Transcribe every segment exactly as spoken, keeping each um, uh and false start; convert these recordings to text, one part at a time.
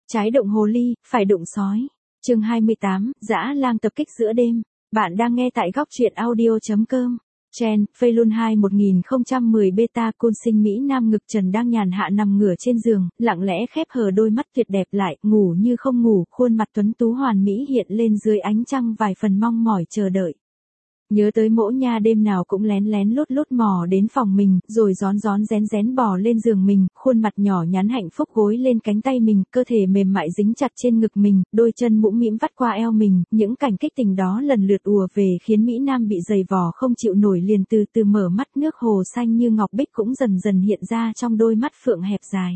Trái đụng hồ ly, phải đụng sói. Chương hai mươi tám, dã lang tập kích giữa đêm. Bạn đang nghe tại góc truyện audio chấm com. Chen, Feilun hai một không một không beta côn sinh Mỹ Nam ngực trần đang nhàn hạ nằm ngửa trên giường, lặng lẽ khép hờ đôi mắt tuyệt đẹp lại, ngủ như không ngủ, khuôn mặt tuấn tú hoàn mỹ hiện lên dưới ánh trăng vài phần mong mỏi chờ đợi. Nhớ tới Mỗ Nha đêm nào cũng lén lén lút lút mò đến phòng mình, rồi rón rón rén rén bò lên giường mình, khuôn mặt nhỏ nhắn hạnh phúc gối lên cánh tay mình, cơ thể mềm mại dính chặt trên ngực mình, đôi chân mũm mĩm vắt qua eo mình, những cảnh kích tình đó lần lượt ùa về khiến Mỹ Nam bị dày vò không chịu nổi, liền từ từ mở mắt, nước hồ xanh như ngọc bích cũng dần dần hiện ra trong đôi mắt phượng hẹp dài.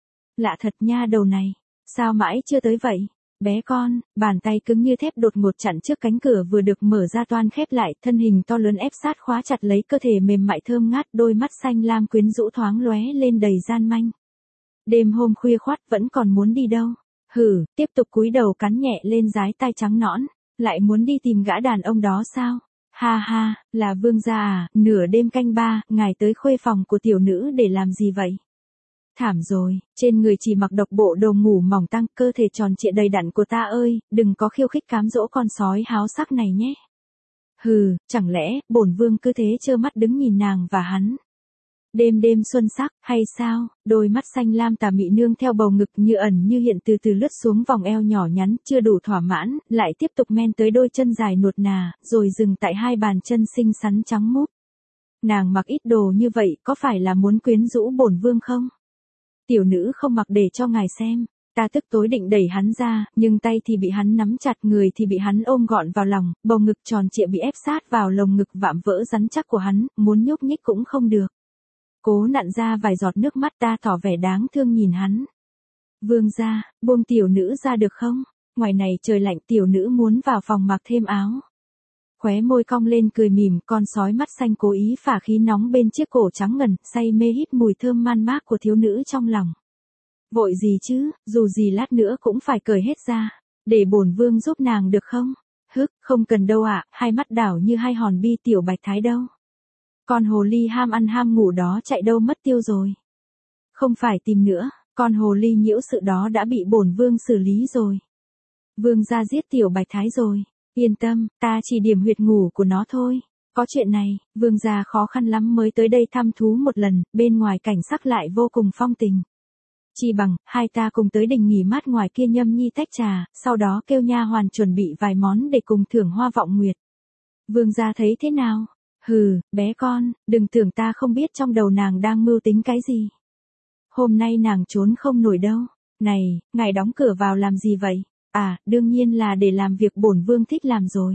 Lạ thật nha đầu này, sao mãi chưa tới vậy? Bé con, bàn tay cứng như thép đột ngột chặn trước cánh cửa vừa được mở ra toan khép lại, thân hình to lớn ép sát khóa chặt lấy cơ thể mềm mại thơm ngát, đôi mắt xanh lam quyến rũ thoáng lóe lên đầy gian manh. Đêm hôm khuya khoắt vẫn còn muốn đi đâu? Hừ, tiếp tục cúi đầu cắn nhẹ lên dái tai trắng nõn, lại muốn đi tìm gã đàn ông đó sao? Ha ha, là vương gia à, nửa đêm canh ba, ngài tới khuê phòng của tiểu nữ để làm gì vậy? Thảm rồi, trên người chỉ mặc độc bộ đồ ngủ mỏng tang, cơ thể tròn trịa đầy đặn của ta ơi, đừng có khiêu khích cám dỗ con sói háo sắc này nhé. Hừ, chẳng lẽ, bổn vương cứ thế trơ mắt đứng nhìn nàng và hắn. Đêm đêm xuân sắc, hay sao? Đôi mắt xanh lam tà mị nương theo bầu ngực như ẩn như hiện từ từ lướt xuống vòng eo nhỏ nhắn, chưa đủ thỏa mãn, lại tiếp tục men tới đôi chân dài nuột nà, rồi dừng tại hai bàn chân xinh xắn trắng mút. Nàng mặc ít đồ như vậy, có phải là muốn quyến rũ bổn vương không? Tiểu nữ không mặc để cho ngài xem. Ta tức tối định đẩy hắn ra, nhưng tay thì bị hắn nắm chặt, người thì bị hắn ôm gọn vào lòng, bầu ngực tròn trịa bị ép sát vào lồng ngực vạm vỡ rắn chắc của hắn, muốn nhúc nhích cũng không được. Cố nặn ra vài giọt nước mắt, ta tỏ vẻ đáng thương nhìn hắn. Vương gia, buông tiểu nữ ra được không? Ngoài này trời lạnh, tiểu nữ muốn vào phòng mặc thêm áo. Khóe môi cong lên cười mỉm, con sói mắt xanh cố ý phả khí nóng bên chiếc cổ trắng ngần, say mê hít mùi thơm man mác của thiếu nữ trong lòng. Vội gì chứ, dù gì lát nữa cũng phải cởi hết ra, để bổn vương giúp nàng được không? Hức, không cần đâu ạ, hai mắt đảo như hai hòn bi tiểu bạch thái đâu. Con hồ ly ham ăn ham ngủ đó chạy đâu mất tiêu rồi. Không phải tìm nữa, con hồ ly nhiễu sự đó đã bị bổn vương xử lý rồi. Vương gia giết tiểu bạch thái rồi. Yên tâm, ta chỉ điểm huyệt ngủ của nó thôi. Có chuyện này, vương gia khó khăn lắm mới tới đây thăm thú một lần, bên ngoài cảnh sắc lại vô cùng phong tình. Chỉ bằng, hai ta cùng tới đình nghỉ mát ngoài kia nhâm nhi tách trà, sau đó kêu nha hoàn chuẩn bị vài món để cùng thưởng hoa vọng nguyệt. Vương gia thấy thế nào? Hừ, bé con, đừng tưởng ta không biết trong đầu nàng đang mưu tính cái gì. Hôm nay nàng trốn không nổi đâu. Này, ngài đóng cửa vào làm gì vậy? À, đương nhiên là để làm việc bổn vương thích làm rồi.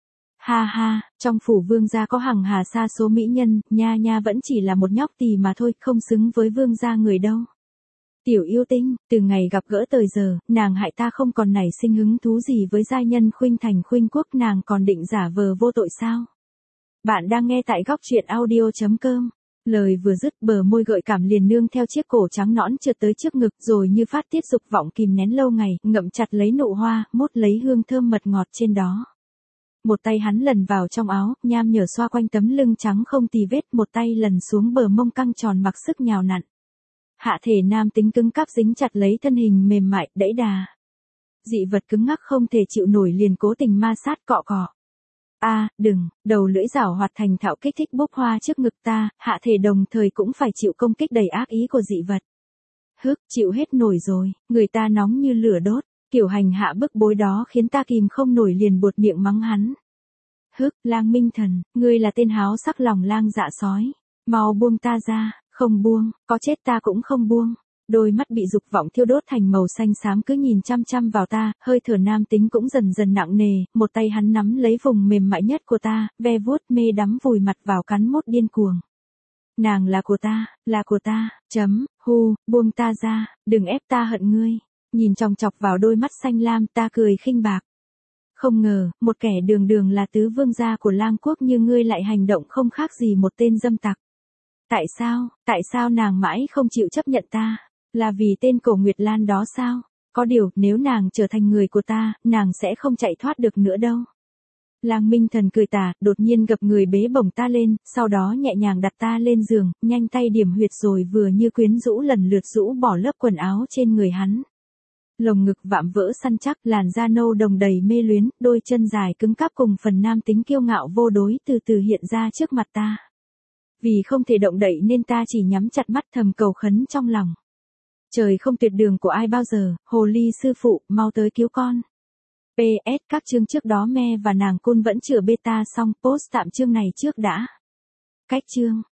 Ha ha, trong phủ vương gia có hằng hà sa số mỹ nhân, nha nha vẫn chỉ là một nhóc tỳ mà thôi, không xứng với vương gia người đâu. Tiểu yêu tinh, từ ngày gặp gỡ tới giờ, nàng hại ta không còn nảy sinh hứng thú gì với giai nhân khuynh thành khuynh quốc, nàng còn định giả vờ vô tội sao? Bạn đang nghe tại góc truyện audio chấm com. Lời vừa dứt, bờ môi gợi cảm liền nương theo chiếc cổ trắng nõn trượt tới trước ngực, rồi như phát tiết dục vọng kìm nén lâu ngày, ngậm chặt lấy nụ hoa, mút lấy hương thơm mật ngọt trên đó. Một tay hắn lần vào trong áo, nham nhở xoa quanh tấm lưng trắng không tì vết, một tay lần xuống bờ mông căng tròn mặc sức nhào nặn. Hạ thể nam tính cứng cáp dính chặt lấy thân hình mềm mại, đẫy đà. Dị vật cứng ngắc không thể chịu nổi liền cố tình ma sát cọ cọ. A, à, đừng, đầu lưỡi giảo hoạt thành thạo kích thích bốc hoa trước ngực ta, hạ thể đồng thời cũng phải chịu công kích đầy ác ý của dị vật. Hức, chịu hết nổi rồi, người ta nóng như lửa đốt, kiểu hành hạ bức bối đó khiến ta kìm không nổi liền buột miệng mắng hắn. Hức, lang minh thần, ngươi là tên háo sắc lòng lang dạ sói, mau buông ta ra, không buông, có chết ta cũng không buông. Đôi mắt bị dục vọng thiêu đốt thành màu xanh xám cứ nhìn chăm chăm vào ta, hơi thở nam tính cũng dần dần nặng nề, một tay hắn nắm lấy vùng mềm mại nhất của ta, ve vuốt mê đắm vùi mặt vào cắn mốt điên cuồng. Nàng là của ta, là của ta, chấm, hu, buông ta ra, đừng ép ta hận ngươi. Nhìn chòng chọc vào đôi mắt xanh lam, ta cười khinh bạc. Không ngờ, một kẻ đường đường là tứ vương gia của lang quốc như ngươi lại hành động không khác gì một tên dâm tặc. Tại sao, tại sao nàng mãi không chịu chấp nhận ta? Là vì tên Cổ Nguyệt Lan đó sao? Có điều, nếu nàng trở thành người của ta, nàng sẽ không chạy thoát được nữa đâu. Lang Minh Thần cười tà, đột nhiên gập người bế bổng ta lên, sau đó nhẹ nhàng đặt ta lên giường, nhanh tay điểm huyệt rồi vừa như quyến rũ lần lượt rũ bỏ lớp quần áo trên người hắn. Lồng ngực vạm vỡ săn chắc, làn da nâu đồng đầy mê luyến, đôi chân dài cứng cáp cùng phần nam tính kiêu ngạo vô đối từ từ hiện ra trước mặt ta. Vì không thể động đậy nên ta chỉ nhắm chặt mắt thầm cầu khấn trong lòng. Trời không tuyệt đường của ai bao giờ, hồ ly sư phụ, mau tới cứu con. pê ét các chương trước đó me và nàng cun vẫn chữa beta xong, post tạm chương này trước đã. Cách chương